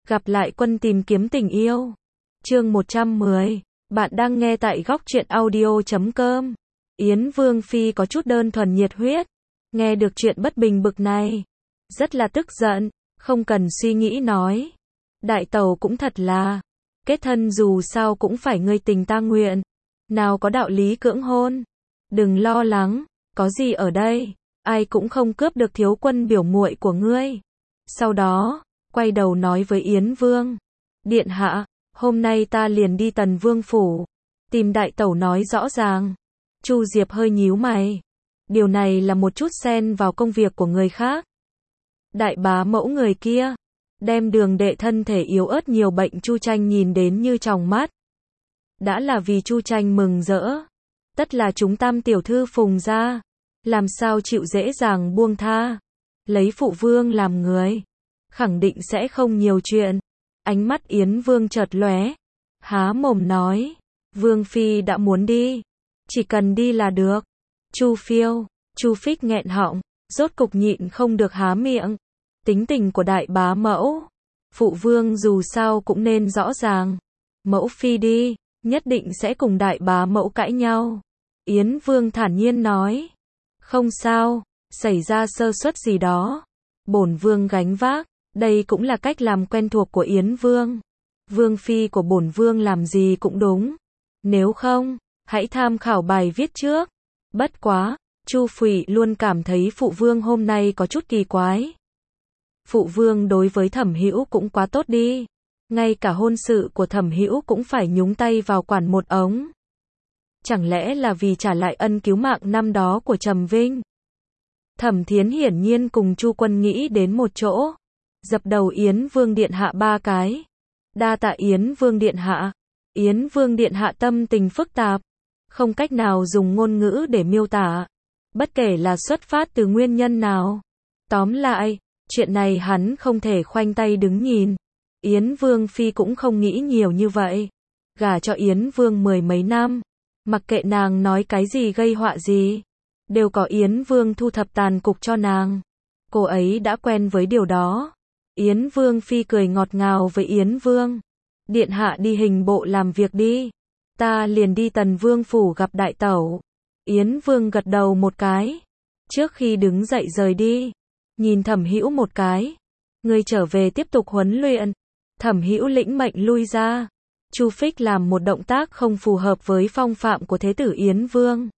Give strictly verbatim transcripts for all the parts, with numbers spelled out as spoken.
Gặp lại quân tìm kiếm tình yêu. Chương một trăm mười. Bạn đang nghe tại góc truyện audio chấm com. Yến Vương Phi có chút đơn thuần nhiệt huyết. Nghe được chuyện bất bình bực này. Rất là tức giận. Không cần suy nghĩ nói. Đại tẩu cũng thật là. Kết thân dù sao cũng phải ngươi tình ta nguyện. Nào có đạo lý cưỡng hôn. Đừng lo lắng. Có gì ở đây. Ai cũng không cướp được thiếu quân biểu muội của ngươi. Sau đó, quay đầu nói với Yến Vương. Điện hạ, hôm nay ta liền đi Tần Vương phủ. Tìm đại tẩu nói rõ ràng. Chu Diệp hơi nhíu mày. Điều này là một chút xen vào công việc của người khác. Đại bá mẫu người kia. Đem đường đệ thân thể yếu ớt nhiều bệnh Chu Tranh nhìn đến như tròng mắt. Đã là vì Chu Tranh mừng rỡ. Tất là chúng tam tiểu thư phùng ra. Làm sao chịu dễ dàng buông tha. Lấy phụ vương làm người. Khẳng định sẽ không nhiều chuyện. Ánh mắt Yến Vương chợt lóe. Há mồm nói. Vương Phi đã muốn đi. Chỉ cần đi là được. Chu Phiêu, Chu Phích nghẹn họng. Rốt cục nhịn không được há miệng. Tính tình của đại bá mẫu. Phụ vương dù sao cũng nên rõ ràng. Mẫu Phi đi. Nhất định sẽ cùng đại bá mẫu cãi nhau. Yến Vương thản nhiên nói. Không sao. Xảy ra sơ suất gì đó. Bổn vương gánh vác. Đây cũng là cách làm quen thuộc của Yến Vương. Vương Phi của bổn vương làm gì cũng đúng. Nếu không, hãy tham khảo bài viết trước. Bất quá, Chu Phụy luôn cảm thấy phụ vương hôm nay có chút kỳ quái. Phụ vương đối với Thẩm Hữu cũng quá tốt đi. Ngay cả hôn sự của Thẩm Hữu cũng phải nhúng tay vào quản một ống. Chẳng lẽ là vì trả lại ân cứu mạng năm đó của Trầm Vinh? Thẩm Thiến hiển nhiên cùng Chu Quân nghĩ đến một chỗ. Dập đầu Yến Vương Điện Hạ ba cái. Đa tạ Yến Vương Điện Hạ. Yến Vương Điện Hạ tâm tình phức tạp. Không cách nào dùng ngôn ngữ để miêu tả. Bất kể là xuất phát từ nguyên nhân nào. Tóm lại, chuyện này hắn không thể khoanh tay đứng nhìn. Yến Vương Phi cũng không nghĩ nhiều như vậy. Gả cho Yến Vương mười mấy năm. Mặc kệ nàng nói cái gì gây họa gì. Đều có Yến Vương thu thập tàn cục cho nàng. Cô ấy đã quen với điều đó. Yến Vương Phi cười ngọt ngào với Yến Vương. Điện hạ đi hình bộ làm việc đi. Ta liền đi Tần Vương phủ gặp đại tẩu. Yến Vương gật đầu một cái. Trước khi đứng dậy rời đi. Nhìn Thẩm Hữu một cái. Người trở về tiếp tục huấn luyện. Thẩm Hữu lĩnh mệnh lui ra. Chu Phích làm một động tác không phù hợp với phong phạm của thế tử Yến Vương.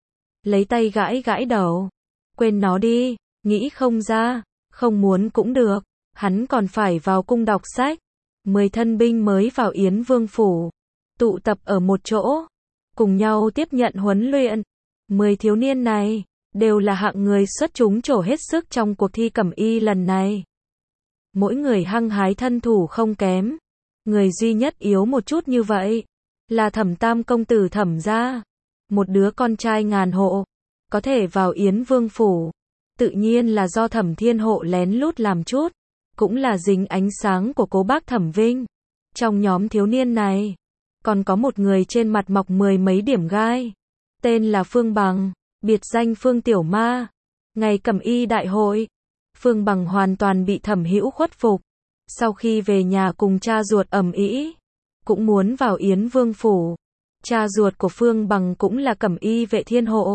Lấy tay gãi gãi đầu. Quên nó đi. Nghĩ không ra. Không muốn cũng được. Hắn còn phải vào cung đọc sách. Mười thân binh mới vào Yến Vương phủ. Tụ tập ở một chỗ. Cùng nhau tiếp nhận huấn luyện. Mười thiếu niên này. Đều là hạng người xuất chúng trổ hết sức trong cuộc thi cẩm y lần này. Mỗi người hăng hái thân thủ không kém. Người duy nhất yếu một chút như vậy. Là Thẩm Tam công tử Thẩm gia. Một đứa con trai ngàn hộ. Có thể vào Yến Vương phủ. Tự nhiên là do Thẩm Thiên Hộ lén lút làm chút. Cũng là dính ánh sáng của cố bác Thẩm Vinh. Trong nhóm thiếu niên này, còn có một người trên mặt mọc mười mấy điểm gai. Tên là Phương Bằng, biệt danh Phương Tiểu Ma. Ngày cẩm y đại hội, Phương Bằng hoàn toàn bị Thẩm Hữu khuất phục. Sau khi về nhà cùng cha ruột ầm ĩ, cũng muốn vào Yến Vương phủ. Cha ruột của Phương Bằng cũng là cẩm y vệ thiên hộ.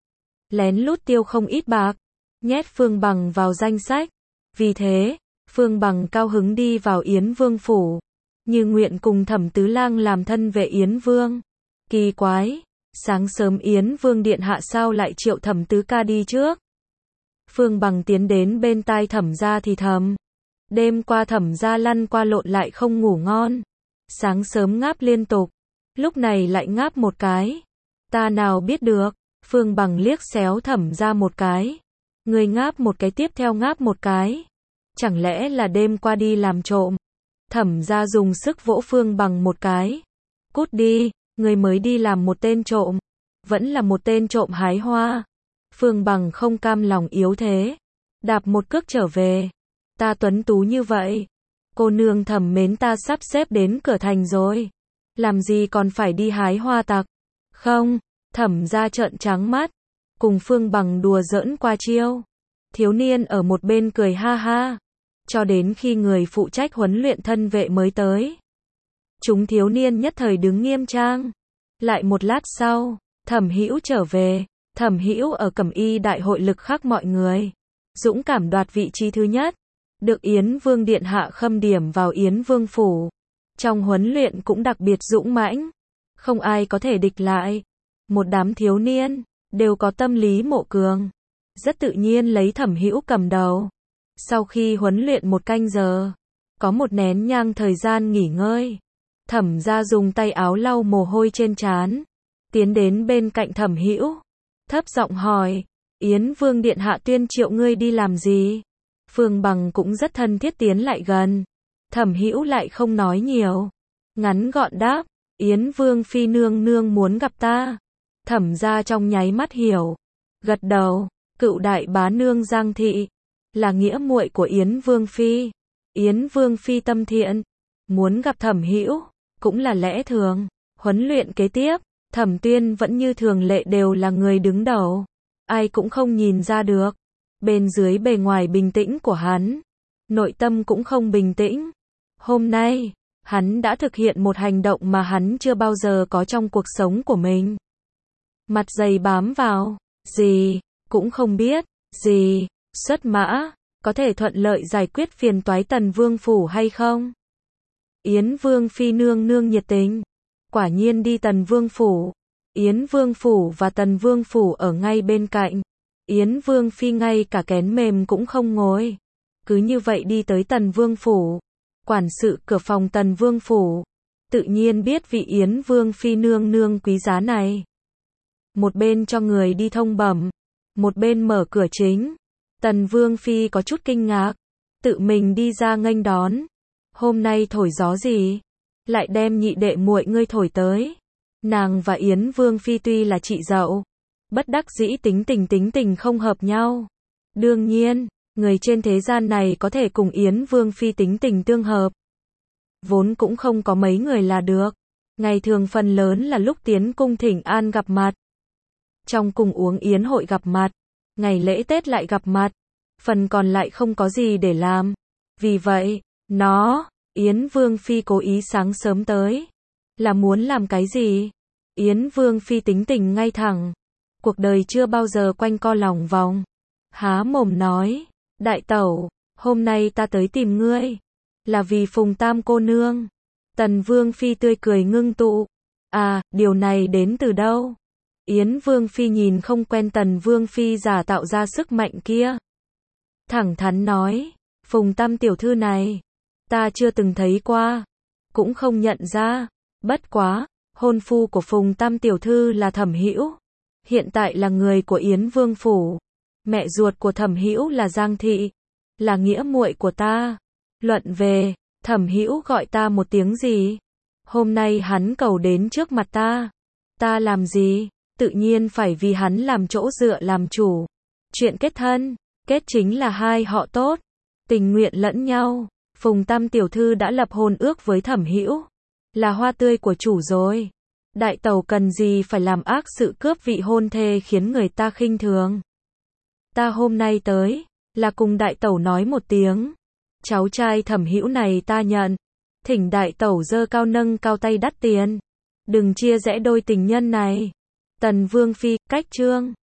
Lén lút tiêu không ít bạc, nhét Phương Bằng vào danh sách. Vì thế, Phương Bằng cao hứng đi vào Yến Vương phủ. Như nguyện cùng Thẩm Tứ Lang làm thân vệ Yến Vương. Kỳ quái, sáng sớm Yến Vương Điện Hạ sao lại triệu Thẩm Tứ ca đi trước. Phương Bằng tiến đến bên tai Thẩm gia thì thầm. Đêm qua Thẩm gia lăn qua lộn lại không ngủ ngon. Sáng sớm ngáp liên tục. Lúc này lại ngáp một cái. Ta nào biết được. Phương Bằng liếc xéo Thẩm gia một cái. Người ngáp một cái tiếp theo ngáp một cái. Chẳng lẽ là đêm qua đi làm trộm. Thẩm gia dùng sức vỗ Phương Bằng một cái. Cút đi, người mới đi làm một tên trộm. Vẫn là một tên trộm hái hoa. Phương Bằng không cam lòng yếu thế. Đạp một cước trở về. Ta tuấn tú như vậy. Cô nương Thẩm mến ta sắp xếp đến cửa thành rồi. Làm gì còn phải đi hái hoa tặc. Không, Thẩm gia trợn trắng mắt. Cùng Phương Bằng đùa giỡn qua chiêu. Thiếu niên ở một bên cười ha ha. cho đến khi người phụ trách huấn luyện thân vệ mới tới. Chúng thiếu niên nhất thời đứng nghiêm trang. Lại một lát sau, Thẩm Hữu trở về. Thẩm Hữu ở Cẩm Y đại hội lực khắc mọi người, dũng cảm đoạt vị trí thứ nhất, được Yến Vương điện hạ khâm điểm vào Yến Vương phủ. Trong huấn luyện cũng đặc biệt dũng mãnh, không ai có thể địch lại. Một đám thiếu niên đều có tâm lý mộ cường, rất tự nhiên lấy Thẩm Hữu cầm đầu. Sau khi huấn luyện một canh giờ, có một nén nhang thời gian nghỉ ngơi, Thẩm gia dùng tay áo lau mồ hôi trên trán, tiến đến bên cạnh Thẩm Hữu, thấp giọng hỏi, Yến Vương điện hạ tuyên triệu ngươi đi làm gì? Phương Bằng cũng rất thân thiết tiến lại gần. Thẩm Hữu lại không nói nhiều, ngắn gọn đáp, Yến Vương phi nương nương muốn gặp ta. Thẩm gia trong nháy mắt hiểu, gật đầu, cựu đại bá nương Giang thị là nghĩa muội của Yến Vương phi. Yến Vương phi tâm thiện, muốn gặp Thẩm Hữu cũng là lẽ thường. Huấn luyện kế tiếp, Thẩm Tuyên vẫn như thường lệ đều là người đứng đầu, ai cũng không nhìn ra được. Bên dưới bề ngoài bình tĩnh của hắn, nội tâm cũng không bình tĩnh. Hôm nay, hắn đã thực hiện một hành động mà hắn chưa bao giờ có trong cuộc sống của mình. Mặt dày bám vào, gì, cũng không biết, gì, xuất mã, có thể thuận lợi giải quyết phiền toái Tần Vương phủ hay không? Yến Vương phi nương nương nhiệt tình, quả nhiên đi Tần Vương phủ. Yến Vương phủ và Tần Vương phủ ở ngay bên cạnh. Yến Vương phi ngay cả kén mềm cũng không ngồi, cứ như vậy đi tới Tần Vương phủ. Quản sự cửa phòng Tần Vương phủ tự nhiên biết vị Yến Vương phi nương nương quý giá này. Một bên cho người đi thông bẩm, một bên mở cửa chính. Tần Vương phi có chút kinh ngạc, tự mình đi ra nghênh đón. Hôm nay thổi gió gì, lại đem nhị đệ muội ngươi thổi tới? Nàng và Yến Vương phi tuy là chị dậu, bất đắc dĩ tính tình tính tình không hợp nhau. Đương nhiên, người trên thế gian này có thể cùng Yến Vương phi tính tình tương hợp, vốn cũng không có mấy người là được. Ngày thường phần lớn là lúc tiến cung thỉnh an gặp mặt, trong cung uống yến hội gặp mặt, ngày lễ Tết lại gặp mặt, phần còn lại không có gì để làm. Vì vậy, nó, Yến Vương phi cố ý sáng sớm tới, là muốn làm cái gì? Yến Vương phi tính tình ngay thẳng, cuộc đời chưa bao giờ quanh co lòng vòng, há mồm nói, đại tẩu, hôm nay ta tới tìm ngươi, là vì Phùng Tam cô nương. Tần Vương phi tươi cười ngưng tụ, à, điều này đến từ đâu? Yến Vương phi nhìn không quen Tần Vương phi giả tạo ra sức mạnh kia, thẳng thắn nói, Phùng Tam tiểu thư này, ta chưa từng thấy qua, cũng không nhận ra, bất quá, hôn phu của Phùng Tam tiểu thư là Thẩm Hữu, hiện tại là người của Yến Vương phủ, mẹ ruột của Thẩm Hữu là Giang thị, là nghĩa muội của ta. Luận về, Thẩm Hữu gọi ta một tiếng gì? Hôm nay hắn cầu đến trước mặt ta, ta làm gì? Tự nhiên phải vì hắn làm chỗ dựa làm chủ. Chuyện kết thân, kết chính là hai họ tốt, tình nguyện lẫn nhau. Phùng Tam tiểu thư đã lập hôn ước với Thẩm Hữu, là hoa tươi của chủ rồi. Đại tẩu cần gì phải làm ác sự cướp vị hôn thê khiến người ta khinh thường. Ta hôm nay tới, là cùng đại tẩu nói một tiếng. Cháu trai Thẩm Hữu này ta nhận, thỉnh đại tẩu dơ cao nâng cao tay đắt tiền, đừng chia rẽ đôi tình nhân này. Tần Vương phi, cách chương.